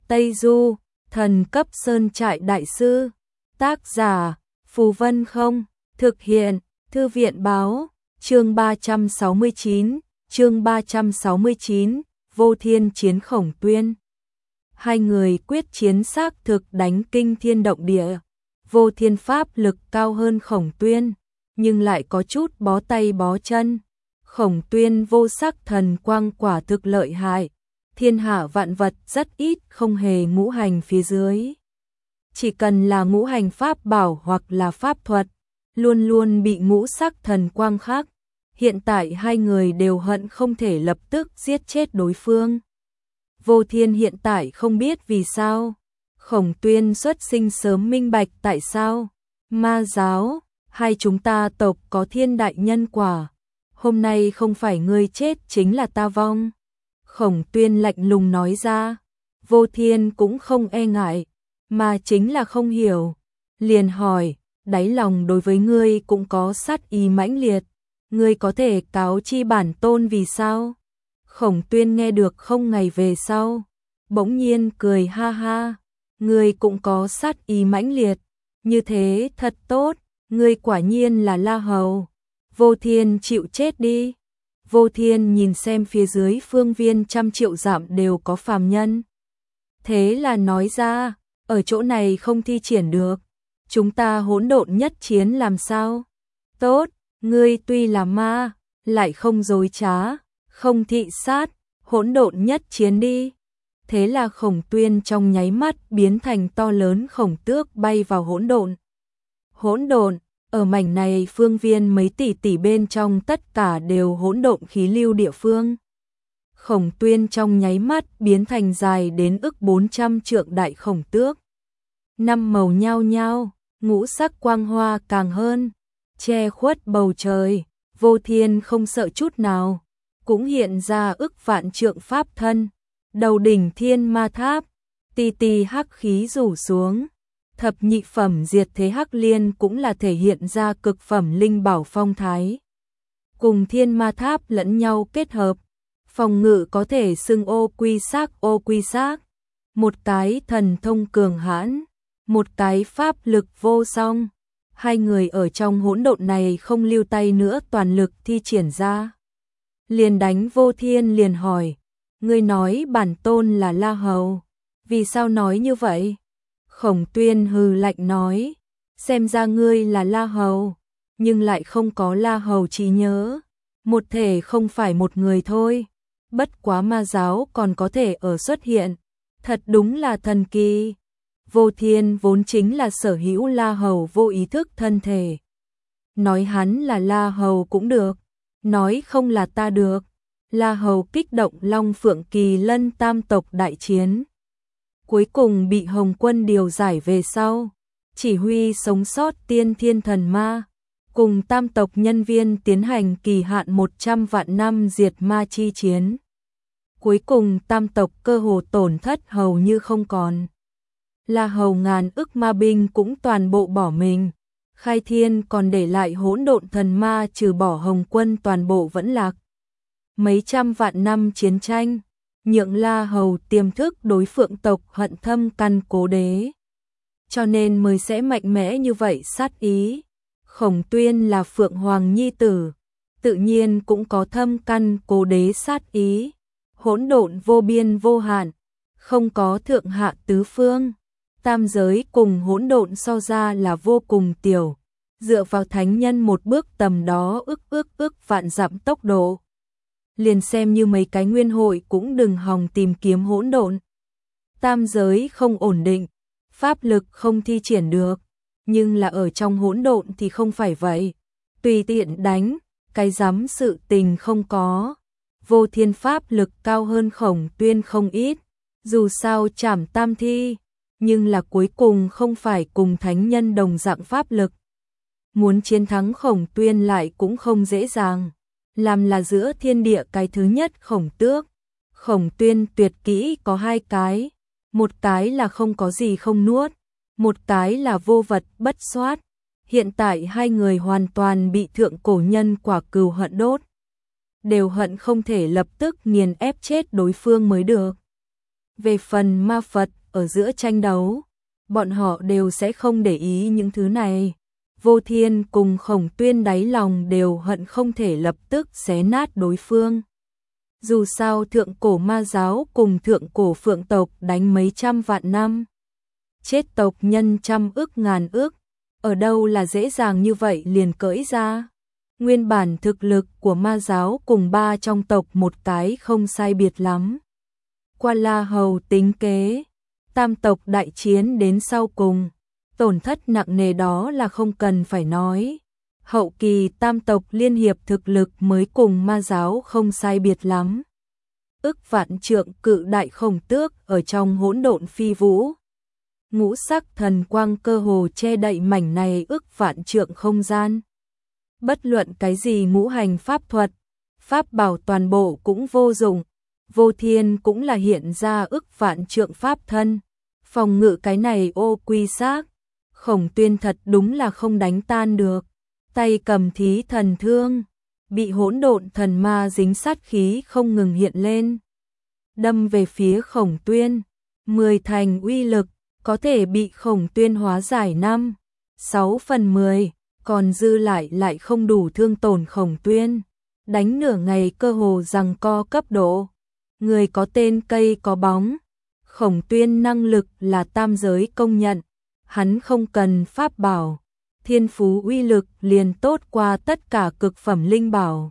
Tây Du, thần cấp sơn trại đại sư. Tác giả, Phù Vân Không. Thực hiện, Thư viện Báo. Chương 369, Vô Thiên chiến Khổng Tuyên. Hai người quyết chiến xác thực đánh kinh thiên động địa. Vô Thiên pháp lực cao hơn Khổng Tuyên, nhưng lại có chút bó tay bó chân. Khổng Tuyên vô sắc thần quang quả thực lợi hại, thiên hạ vạn vật rất ít không hề ngũ hành phía dưới. Chỉ cần là ngũ hành pháp bảo hoặc là pháp thuật, luôn luôn bị ngũ sắc thần quang khác. Hiện tại hai người đều hận không thể lập tức giết chết đối phương. Vô Thiên hiện tại không biết vì sao. Khổng Tuyên xuất sinh sớm minh bạch tại sao. Ma giáo, hai chúng ta tộc có thiên đại nhân quả. Hôm nay không phải ngươi chết chính là ta vong. Khổng Tuyên lạnh lùng nói ra. Vô Thiên cũng không e ngại, mà chính là không hiểu. Liền hỏi, đáy lòng đối với ngươi cũng có sát ý mãnh liệt. Ngươi có thể cáo chi bản tôn vì sao? Khổng Tuyên nghe được không ngày về sau, bỗng nhiên cười ha ha. Ngươi cũng có sát ý mãnh liệt, như thế thật tốt, ngươi quả nhiên là La Hầu. Vô Thiên chịu chết đi. Vô Thiên nhìn xem phía dưới phương viên trăm triệu dặm đều có phàm nhân. Thế là nói ra, ở chỗ này không thi triển được, chúng ta hỗn độn nhất chiến làm sao? Tốt, ngươi tuy là ma, lại không dối trá, không thị sát, hỗn độn nhất chiến đi. Thế là Khổng Tuyên trong nháy mắt biến thành to lớn khổng tước bay vào hỗn độn. Hỗn độn, ở mảnh này phương viên mấy tỷ bên trong tất cả đều hỗn độn khí lưu địa phương. Khổng Tuyên trong nháy mắt biến thành dài đến ức 400 trượng đại khổng tước. Năm màu nhao nhao, ngũ sắc quang hoa càng hơn, che khuất bầu trời. Vô Thiên không sợ chút nào, cũng hiện ra ức vạn trượng pháp thân. Đầu đỉnh thiên ma tháp, tì hắc khí rủ xuống. Thập nhị phẩm diệt thế hắc liên cũng là thể hiện ra cực phẩm linh bảo phong thái. Cùng thiên ma tháp lẫn nhau kết hợp, phòng ngự có thể xưng ô quy xác. Một cái thần thông cường hãn, một cái pháp lực vô song. Hai người ở trong hỗn độn này không lưu tay nữa, toàn lực thi triển ra. Liền đánh Vô Thiên liền hỏi, ngươi nói bản tôn là La Hầu, vì sao nói như vậy? Khổng Tuyên hừ lạnh nói, xem ra ngươi là La Hầu, nhưng lại không có La Hầu trí nhớ. Một thể không phải một người thôi, bất quá ma giáo còn có thể ở xuất hiện, thật đúng là thần kỳ. Vô Thiên vốn chính là sở hữu La Hầu vô ý thức thân thể. Nói hắn là La Hầu cũng được, nói không là ta được. La Hầu kích động Long Phượng Kỳ Lân tam tộc đại chiến. Cuối cùng bị Hồng Quân điều giải về sau, chỉ huy sống sót tiên thiên thần ma, cùng tam tộc nhân viên tiến hành kỳ hạn 100 vạn năm diệt ma chi chiến. Cuối cùng tam tộc cơ hồ tổn thất hầu như không còn. La Hầu ngàn ức ma binh cũng toàn bộ bỏ mình. Khai Thiên còn để lại hỗn độn thần ma trừ bỏ Hồng Quân toàn bộ vẫn lạc. Mấy trăm vạn năm chiến tranh, nhượng La Hầu tiềm thức đối Phượng tộc hận thâm căn cố đế. Cho nên mới sẽ mạnh mẽ như vậy sát ý. Khổng Tuyên là Phượng Hoàng nhi tử, tự nhiên cũng có thâm căn cố đế sát ý. Hỗn độn vô biên vô hạn, không có thượng hạ tứ phương. Tam giới cùng hỗn độn so ra là vô cùng tiểu, dựa vào thánh nhân một bước tầm đó ức vạn dặm tốc độ. Liền xem như mấy cái nguyên hội cũng đừng hòng tìm kiếm hỗn độn. Tam giới không ổn định, pháp lực không thi triển được, nhưng là ở trong hỗn độn thì không phải vậy. Tùy tiện đánh, cái dám sự tình không có. Vô Thiên pháp lực cao hơn Khổng Tuyên không ít, dù sao trảm tam thi, nhưng là cuối cùng không phải cùng thánh nhân đồng dạng pháp lực. Muốn chiến thắng Khổng Tuyên lại cũng không dễ dàng. Làm là giữa thiên địa cái thứ nhất khổng tước. Khổng Tuyên tuyệt kỹ có hai cái, một cái là không có gì không nuốt, một cái là vô vật bất xoát. Hiện tại hai người hoàn toàn bị thượng cổ nhân quả cừu hận đốt, đều hận không thể lập tức nghiền ép chết đối phương mới được. Về phần ma Phật ở giữa tranh đấu, bọn họ đều sẽ không để ý những thứ này. Vô Thiên cùng Khổng Tuyên đáy lòng đều hận không thể lập tức xé nát đối phương. Dù sao thượng cổ ma giáo cùng thượng cổ phượng tộc đánh mấy trăm vạn năm. Chết tộc nhân trăm ức ngàn ức, ở đâu là dễ dàng như vậy liền cởi ra. Nguyên bản thực lực của ma giáo cùng ba trong tộc một cái không sai biệt lắm. Qua La Hầu tính kế, tam tộc đại chiến đến sau cùng, tổn thất nặng nề đó là không cần phải nói. Hậu kỳ tam tộc liên hiệp thực lực mới cùng ma giáo không sai biệt lắm. Ức vạn trượng cự đại khổng tước ở trong hỗn độn phi vũ. Ngũ sắc thần quang cơ hồ che đậy mảnh này ức vạn trượng không gian. Bất luận cái gì ngũ hành pháp thuật, pháp bảo toàn bộ cũng vô dụng. Vô Thiên cũng là hiện ra ức vạn trượng pháp thân, phòng ngự cái này ô quy xác. Khổng Tuyên thật đúng là không đánh tan được, tay cầm thí thần thương, bị hỗn độn thần ma dính sát khí không ngừng hiện lên. Đâm về phía Khổng Tuyên, 10 thành uy lực, có thể bị Khổng Tuyên hóa giải 5/6/10, còn dư lại không đủ thương tổn Khổng Tuyên. Đánh nửa ngày cơ hồ rằng co cấp độ. Người có tên cây có bóng. Khổng Tuyên năng lực là tam giới công nhận. Hắn không cần pháp bảo. Thiên phú uy lực liền tốt qua tất cả cực phẩm linh bảo.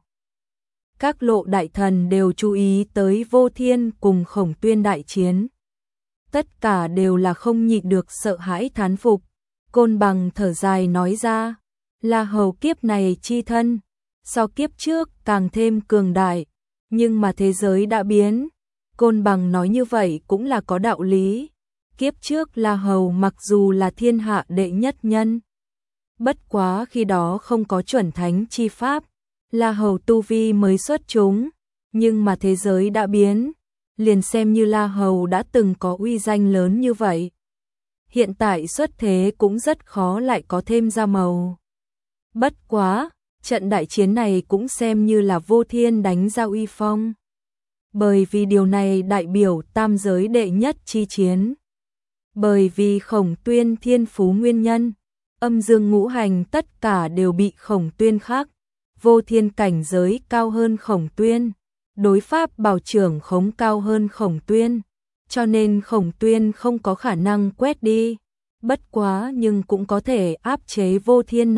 Các lộ đại thần đều chú ý tới Vô Thiên cùng Khổng Tuyên đại chiến. Tất cả đều là không nhịn được sợ hãi thán phục. Côn Bằng thở dài nói ra, La Hầu kiếp này chi thân, so kiếp trước càng thêm cường đại, nhưng mà thế giới đã biến. Côn Bằng nói như vậy cũng là có đạo lý. Kiếp trước La Hầu mặc dù là thiên hạ đệ nhất nhân, bất quá khi đó không có chuẩn thánh chi pháp, La Hầu tu vi mới xuất chúng, nhưng mà thế giới đã biến, liền xem như La Hầu đã từng có uy danh lớn như vậy. Hiện tại xuất thế cũng rất khó lại có thêm ra màu. Bất quá, trận đại chiến này cũng xem như là Vô Thiên đánh ra uy phong. Bởi vì điều này đại biểu tam giới đệ nhất chi chiến. Bởi vì Khổng Tuyên thiên phú nguyên nhân, âm dương ngũ hành tất cả đều bị Khổng Tuyên khắc. Vô Thiên cảnh giới cao hơn Khổng Tuyên, đối pháp bảo trưởng khống cao hơn Khổng Tuyên, cho nên Khổng Tuyên không có khả năng quét đi. Bất quá nhưng cũng có thể áp chế Vô Thiên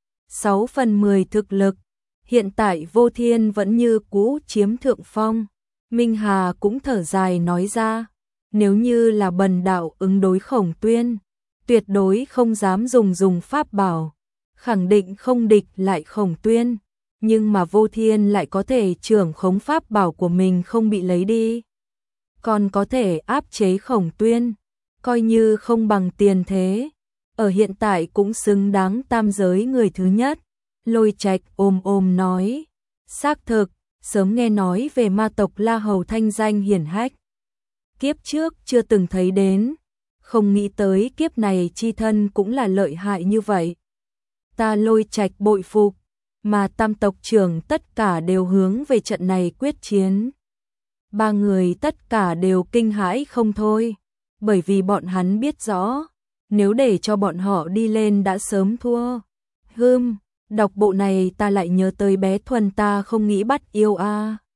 5/6/10 thực lực. Hiện tại Vô Thiên vẫn như cũ chiếm thượng phong. Minh Hà cũng thở dài nói ra, nếu như là bần đạo ứng đối Khổng Tuyên, tuyệt đối không dám dùng pháp bảo, khẳng định không địch lại Khổng Tuyên, nhưng mà Vô Thiên lại có thể trưởng khống pháp bảo của mình không bị lấy đi, còn có thể áp chế Khổng Tuyên, coi như không bằng tiền thế, ở hiện tại cũng xứng đáng tam giới người thứ nhất. Lôi Trạch ôm nói, xác thực, sớm nghe nói về ma tộc La Hầu thanh danh hiển hách. Kiếp trước chưa từng thấy đến, không nghĩ tới kiếp này chi thân cũng là lợi hại như vậy. Ta Lôi Trạch bội phục, mà tam tộc trưởng tất cả đều hướng về trận này quyết chiến. Ba người tất cả đều kinh hãi không thôi, bởi vì bọn hắn biết rõ, nếu để cho bọn họ đi lên đã sớm thua. Đọc bộ này ta lại nhớ tới bé Thuần ta không nghĩ bắt yêu a.